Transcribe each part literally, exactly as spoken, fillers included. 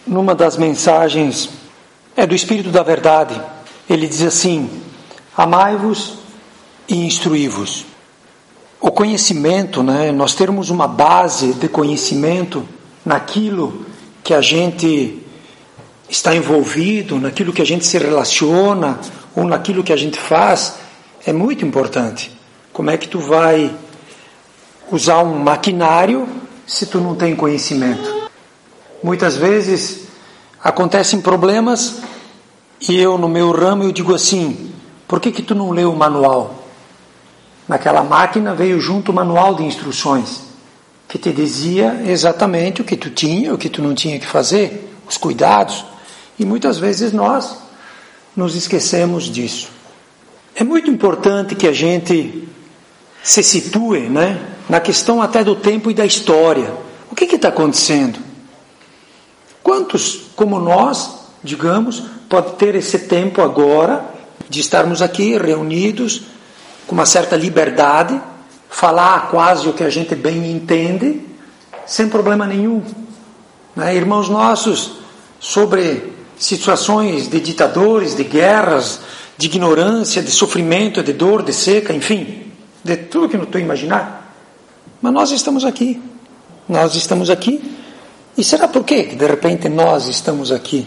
Numa das mensagens, é do Espírito da Verdade, ele diz assim: amai-vos e instruí-vos. O conhecimento, né, nós termos uma base de conhecimento naquilo que a gente está envolvido, naquilo que a gente se relaciona, ou naquilo que a gente faz, é muito importante. Como é que tu vai usar um maquinário se tu não tem conhecimento? Muitas vezes acontecem problemas e eu, no meu ramo, eu digo assim: por que que tu não leu o manual? Naquela máquina veio junto o manual de instruções, que te dizia exatamente o que tu tinha, o que tu não tinha que fazer, os cuidados. E muitas vezes nós nos esquecemos disso. É muito importante que a gente se situe, né, na questão até do tempo e da história. O que está acontecendo? Quantos, como nós, digamos, pode ter esse tempo agora de estarmos aqui reunidos com uma certa liberdade, falar quase o que a gente bem entende, sem problema nenhum, né? Irmãos nossos, sobre situações de ditadores, de guerras, de ignorância, de sofrimento, de dor, de seca, enfim, de tudo que não estou imaginando. Mas nós estamos aqui, nós estamos aqui, e será por quê que de repente nós estamos aqui?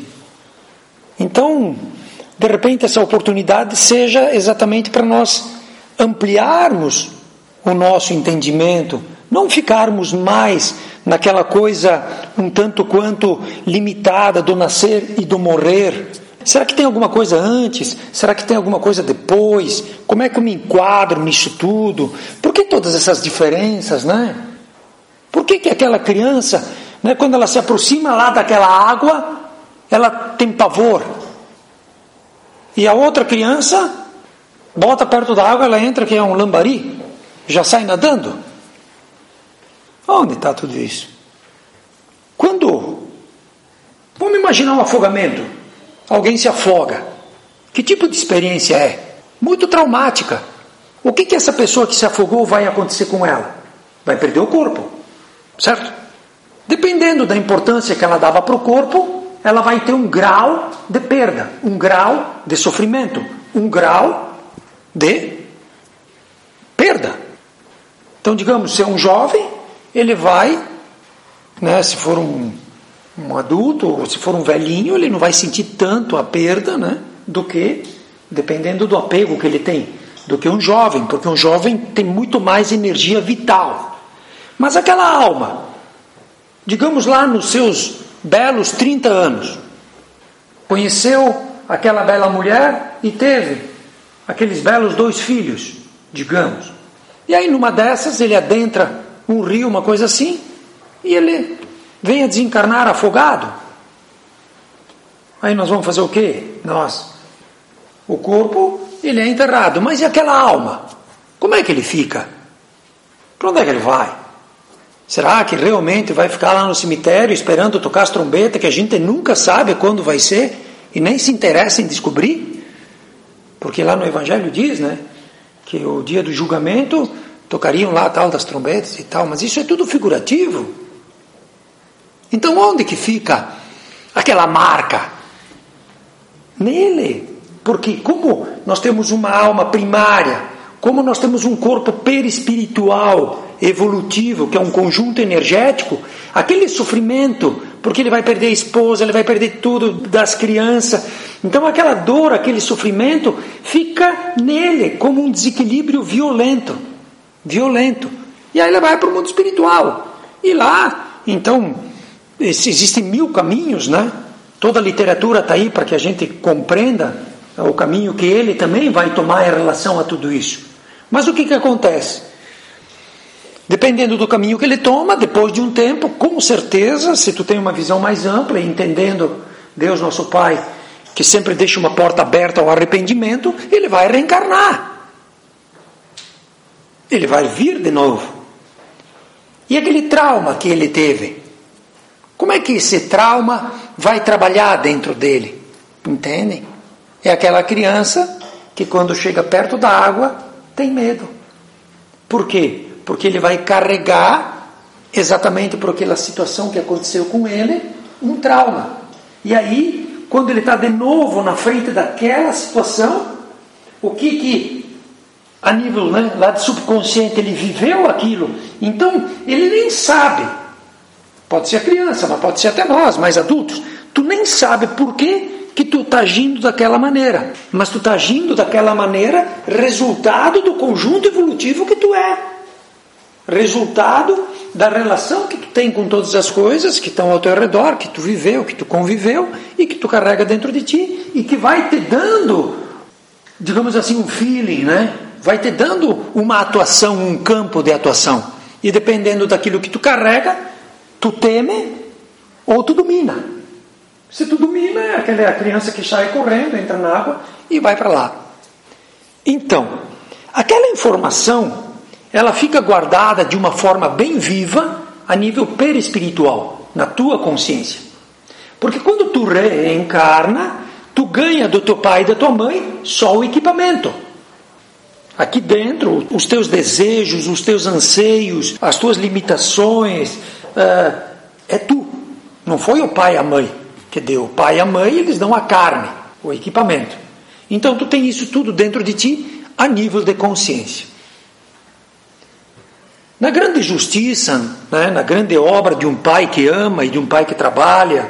Então, de repente essa oportunidade seja exatamente para nós ampliarmos o nosso entendimento, não ficarmos mais naquela coisa um tanto quanto limitada do nascer e do morrer. Será que tem alguma coisa antes? Será que tem alguma coisa depois? Como é que eu me enquadro nisso tudo? Por que todas essas diferenças, né? Por que que aquela criança, né, quando ela se aproxima lá daquela água, ela tem pavor? E a outra criança bota perto da água, ela entra, que é um lambari, já sai nadando. Onde está tudo isso? Quando, vamos imaginar um afogamento, alguém se afoga, que tipo de experiência é? Muito traumática. O que que essa pessoa que se afogou vai acontecer com ela? Vai perder o corpo, certo? Dependendo da importância que ela dava para o corpo, ela vai ter um grau de perda, um grau de sofrimento, um grau de perda. Então, digamos, se é um jovem, ele vai, né, se for um, um adulto, ou se for um velhinho, ele não vai sentir tanto a perda, né, do que, dependendo do apego que ele tem, do que um jovem, porque um jovem tem muito mais energia vital. Mas aquela alma, digamos lá nos seus belos trinta anos, conheceu aquela bela mulher e teve aqueles belos dois filhos, digamos. E aí numa dessas ele adentra um rio, uma coisa assim, e ele vem a desencarnar afogado. Aí nós vamos fazer o quê? Nós, o corpo, ele é enterrado, mas e aquela alma? Como é que ele fica? Para onde é que ele vai? Será que realmente vai ficar lá no cemitério esperando tocar as trombetas, que a gente nunca sabe quando vai ser e nem se interessa em descobrir? Porque lá no Evangelho diz, né, que o dia do julgamento tocariam lá a tal das trombetas e tal, mas isso é tudo figurativo. Então onde que fica aquela marca? Nele. Porque como nós temos uma alma primária, como nós temos um corpo perispiritual evolutivo, que é um conjunto energético, aquele sofrimento, porque ele vai perder a esposa, ele vai perder tudo das crianças, então aquela dor, aquele sofrimento fica nele como um desequilíbrio violento, violento, e aí ele vai para o mundo espiritual, e lá, então, existem mil caminhos, né? Toda a literatura está aí para que a gente compreenda o caminho que ele também vai tomar em relação a tudo isso. Mas o que que acontece? Dependendo do caminho que ele toma, depois de um tempo, com certeza, se tu tem uma visão mais ampla, e entendendo Deus nosso Pai, que sempre deixa uma porta aberta ao arrependimento, ele vai reencarnar. Ele vai vir de novo. E aquele trauma que ele teve? Como é que esse trauma vai trabalhar dentro dele? Entendem? É aquela criança que quando chega perto da água, tem medo. Por quê? Porque ele vai carregar, exatamente por aquela situação que aconteceu com ele, um trauma. E aí, quando ele está de novo na frente daquela situação, o que que, a nível, né, lá de subconsciente, ele viveu aquilo, então ele nem sabe, pode ser a criança, mas pode ser até nós, mais adultos, tu nem sabe por que que tu está agindo daquela maneira, mas tu está agindo daquela maneira resultado do conjunto evolutivo que tu é, resultado da relação que tu tem com todas as coisas que estão ao teu redor, que tu viveu, que tu conviveu e que tu carrega dentro de ti e que vai te dando, digamos assim, um feeling, né? Vai te dando uma atuação, um campo de atuação, e dependendo daquilo que tu carrega, tu teme ou tu domina. Se tu domina, é aquela criança que sai correndo, entra na água e vai para lá. Então, aquela informação, ela fica guardada de uma forma bem viva a nível perispiritual, na tua consciência. Porque quando tu reencarna, tu ganha do teu pai e da tua mãe só o equipamento. Aqui dentro, os teus desejos, os teus anseios, as tuas limitações, uh, é tu. Não foi o pai e a mãe que deu. O pai e a mãe, eles dão a carne, o equipamento. Então tu tem isso tudo dentro de ti a nível de consciência. Na grande justiça, né, na grande obra de um pai que ama e de um pai que trabalha,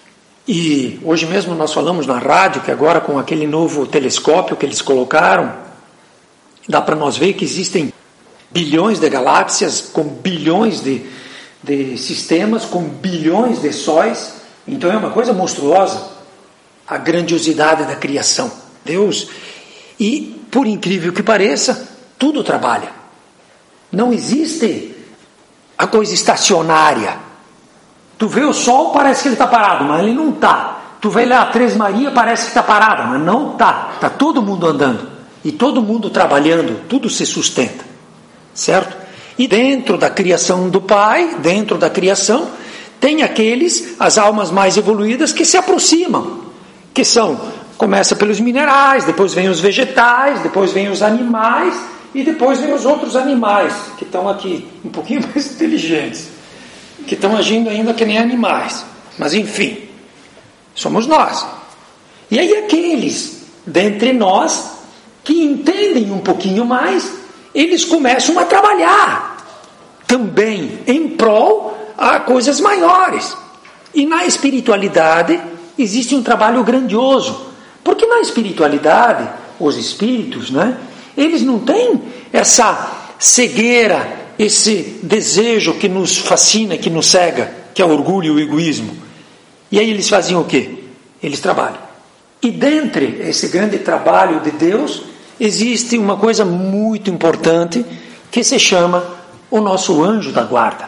e hoje mesmo nós falamos na rádio que agora com aquele novo telescópio que eles colocaram, dá para nós ver que existem bilhões de galáxias com bilhões de, de sistemas, com bilhões de sóis. Então é uma coisa monstruosa a grandiosidade da criação. Deus, e por incrível que pareça, tudo trabalha. Não existe a coisa estacionária. Tu vê o sol, parece que ele está parado, mas ele não está. Tu vê lá a Três Maria, parece que está parada, mas não está. Está todo mundo andando. E todo mundo trabalhando, tudo se sustenta. Certo? E dentro da criação do Pai, dentro da criação, tem aqueles, as almas mais evoluídas, que se aproximam. Que são, começa pelos minerais, depois vem os vegetais, depois vem os animais, e depois vem os outros animais, que estão aqui, um pouquinho mais inteligentes, que estão agindo ainda que nem animais. Mas enfim, somos nós. E aí aqueles, dentre nós, que entendem um pouquinho mais, eles começam a trabalhar também em prol a coisas maiores. E na espiritualidade existe um trabalho grandioso, porque na espiritualidade, os espíritos, né, eles não têm essa cegueira, esse desejo que nos fascina, que nos cega, que é o orgulho e o egoísmo. E aí eles faziam o quê? Eles trabalham. E dentre esse grande trabalho de Deus, existe uma coisa muito importante que se chama o nosso anjo da guarda.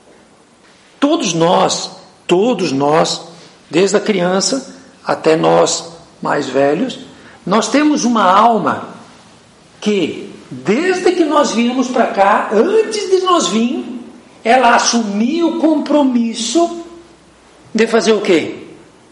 Todos nós, todos nós, desde a criança até nós mais velhos, nós temos uma alma que, desde que nós viemos para cá, antes de nós vir, ela assumiu o compromisso de fazer o quê?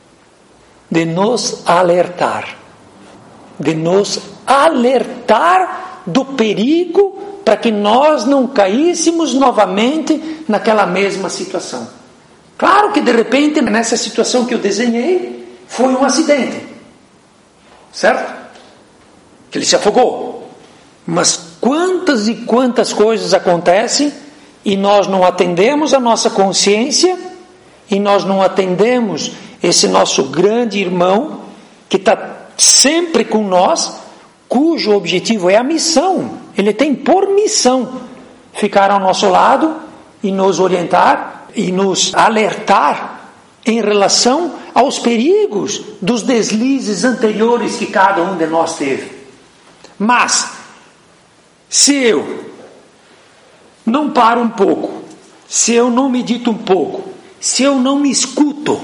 De nos alertar. De nos alertar do perigo para que nós não caíssemos novamente naquela mesma situação. Claro que de repente nessa situação que eu desenhei foi um acidente, certo? Que ele se afogou. Mas quantas e quantas coisas acontecem e nós não atendemos a nossa consciência e nós não atendemos esse nosso grande irmão que está sempre com nós, cujo objetivo é a missão. Ele tem por missão ficar ao nosso lado e nos orientar e nos alertar em relação aos perigos dos deslizes anteriores que cada um de nós teve. Mas, se eu não paro um pouco, se eu não medito um pouco, se eu não me escuto,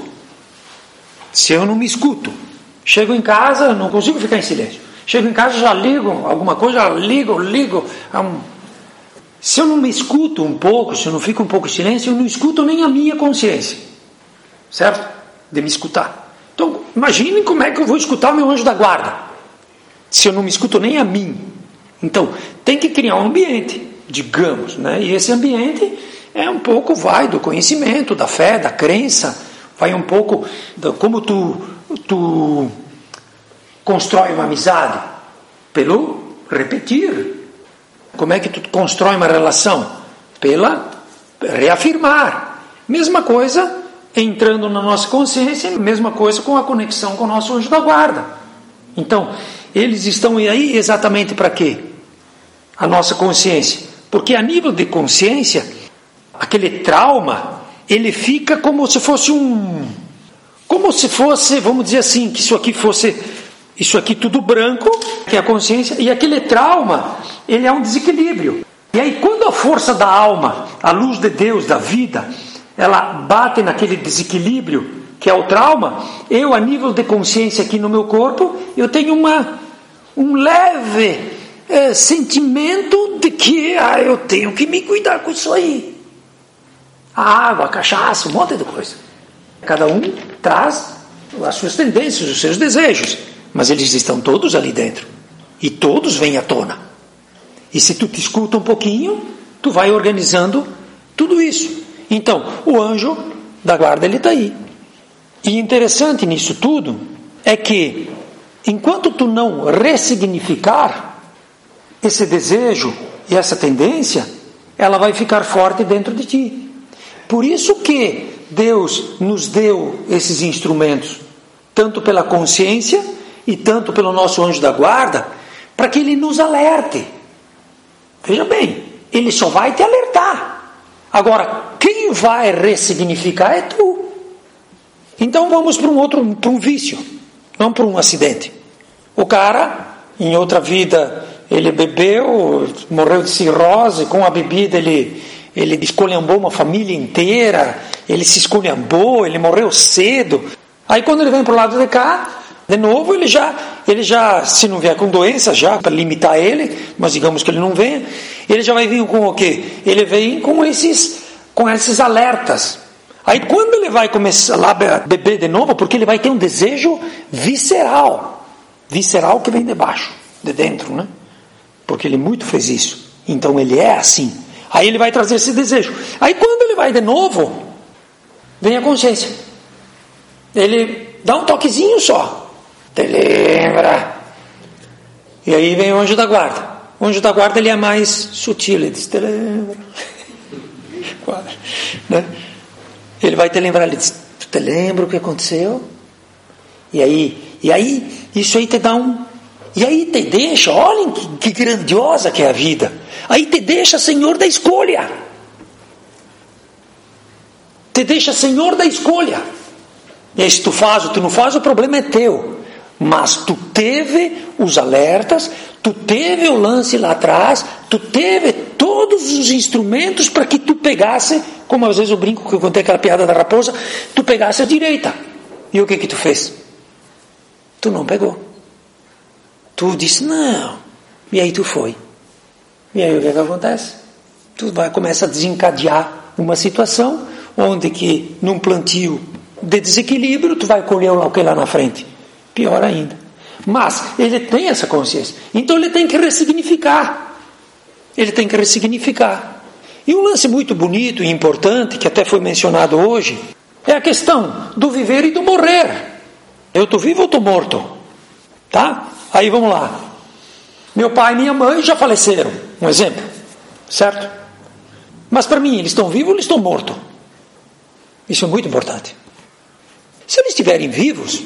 se eu não me escuto, chego em casa, não consigo ficar em silêncio. Chego em casa, já ligo alguma coisa, já ligo, ligo. Um... Se eu não me escuto um pouco, se eu não fico um pouco em silêncio, eu não escuto nem a minha consciência. Certo? De me escutar. Então, imaginem como é que eu vou escutar o meu anjo da guarda, se eu não me escuto nem a mim. Então, tem que criar um ambiente, digamos, né? E esse ambiente é um pouco, vai, do conhecimento, da fé, da crença, Vai um pouco de como tu, tu constrói uma amizade. Pelo repetir. Como é que tu constrói uma relação? Pela reafirmar. Mesma coisa entrando na nossa consciência, mesma coisa com a conexão com o nosso anjo da guarda. Então, eles estão aí exatamente para quê? A nossa consciência. Porque a nível de consciência, aquele trauma, ele fica como se fosse um... Como se fosse, vamos dizer assim, que isso aqui fosse... Isso aqui tudo branco, que é a consciência, e aquele trauma, ele é um desequilíbrio. E aí quando a força da alma, a luz de Deus, da vida, ela bate naquele desequilíbrio, que é o trauma, eu a nível de consciência aqui no meu corpo, eu tenho uma, um leve é, sentimento de que ah, eu tenho que me cuidar com isso aí. A água, a cachaça, um monte de coisa. Cada um traz as suas tendências, os seus desejos. Mas eles estão todos ali dentro. E todos vêm à tona. E se tu te escuta um pouquinho, tu vai organizando tudo isso. Então, o anjo da guarda, ele está aí. E interessante nisso tudo é que, enquanto tu não ressignificar esse desejo e essa tendência, ela vai ficar forte dentro de ti. Por isso que Deus nos deu esses instrumentos, tanto pela consciência e tanto pelo nosso anjo da guarda, para que ele nos alerte. Veja bem, ele só vai te alertar. Agora, quem vai ressignificar é tu. Então vamos para um outro, para um vício, não para um acidente. O cara, em outra vida, ele bebeu, morreu de cirrose, com a bebida ele, ele esculhambou uma família inteira, ele se esculhambou, ele morreu cedo. Aí quando ele vem para o lado de cá, de novo, ele já, ele já, se não vier com doença, já para limitar ele, mas digamos que ele não venha, ele já vai vir com o quê? Ele vem com esses, com esses alertas. Aí quando ele vai começar lá a beber de novo, porque ele vai ter um desejo visceral, visceral que vem de baixo, de dentro, né? Porque ele muito fez isso. Então ele é assim. Aí ele vai trazer esse desejo. Aí quando ele vai de novo, vem a consciência. Ele dá um toquezinho só. Te lembra? E aí vem o anjo da guarda. O anjo da guarda, ele é mais sutil. Ele diz, te lembra? Né? Ele vai te lembrar. Ele diz, tu te lembra o que aconteceu? E aí, e aí isso aí te dá um... E aí te deixa, olhem que, que grandiosa que é a vida. Aí te deixa senhor da escolha. Te deixa senhor da escolha. E aí se tu faz ou tu não faz, o problema é teu. Mas tu teve os alertas, tu teve o lance lá atrás, tu teve todos os instrumentos para que tu pegasse, como às vezes eu brinco que eu contei aquela piada da raposa, tu pegasse a direita. E o que que tu fez? Tu não pegou. Tu disse não. E aí tu foi. E aí o que que acontece? Tu vai, começa a desencadear uma situação onde que num plantio de desequilíbrio tu vai colher o que lá na frente. Pior ainda. Mas ele tem essa consciência. Então ele tem que ressignificar. Ele tem que ressignificar. E um lance muito bonito e importante, que até foi mencionado hoje, é a questão do viver e do morrer. Eu estou vivo ou estou morto? Tá? Aí vamos lá. Meu pai e minha mãe já faleceram. Um exemplo. Certo? Mas para mim, eles estão vivos ou eles estão mortos? Isso é muito importante. Se eles estiverem vivos,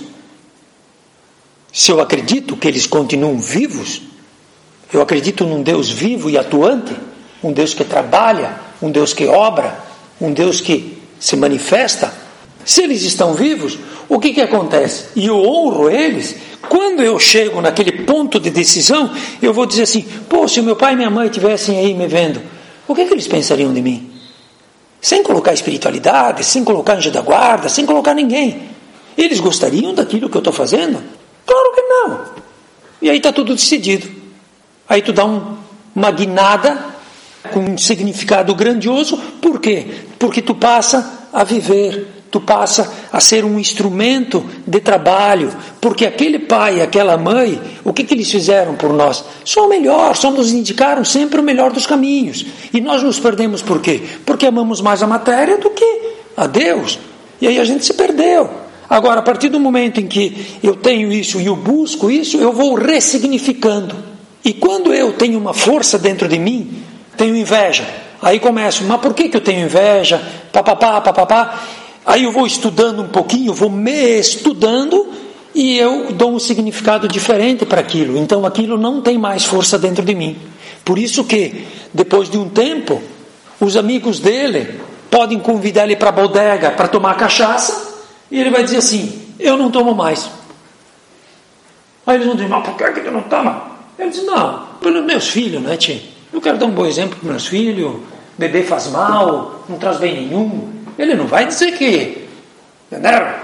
se eu acredito que eles continuam vivos, eu acredito num Deus vivo e atuante, um Deus que trabalha, um Deus que obra, um Deus que se manifesta. Se eles estão vivos, o que que acontece? E eu honro eles. Quando eu chego naquele ponto de decisão, eu vou dizer assim, pô, se meu pai e minha mãe estivessem aí me vendo, o que que eles pensariam de mim? Sem colocar espiritualidade, sem colocar anjo da guarda, sem colocar ninguém. Eles gostariam daquilo que eu estou fazendo? Claro que não. E aí está tudo decidido. Aí tu dá um, uma guinada com um significado grandioso. Por quê? Porque tu passa a viver, tu passa a ser um instrumento de trabalho. Porque aquele pai e aquela mãe, o que, que eles fizeram por nós? Só o melhor, só nos indicaram sempre o melhor dos caminhos. E nós nos perdemos por quê? Porque amamos mais a matéria do que a Deus. E aí a gente se perdeu. Agora, a partir do momento em que eu tenho isso e eu busco isso, eu vou ressignificando. E quando eu tenho uma força dentro de mim, tenho inveja. Aí começo, mas por que, que eu tenho inveja? Papapá, papapá. Aí eu vou estudando um pouquinho, vou me estudando e eu dou um significado diferente para aquilo. Então aquilo não tem mais força dentro de mim. Por isso que, depois de um tempo, os amigos dele podem convidar ele para a bodega para tomar cachaça e ele vai dizer assim, eu não tomo mais. Aí eles vão dizer, mas por que ele não toma? Ele diz, não, pelos meus filhos, né, tio? Eu quero dar um bom exemplo para meus filhos, beber faz mal, não traz bem nenhum. Ele não vai dizer que, entendeu?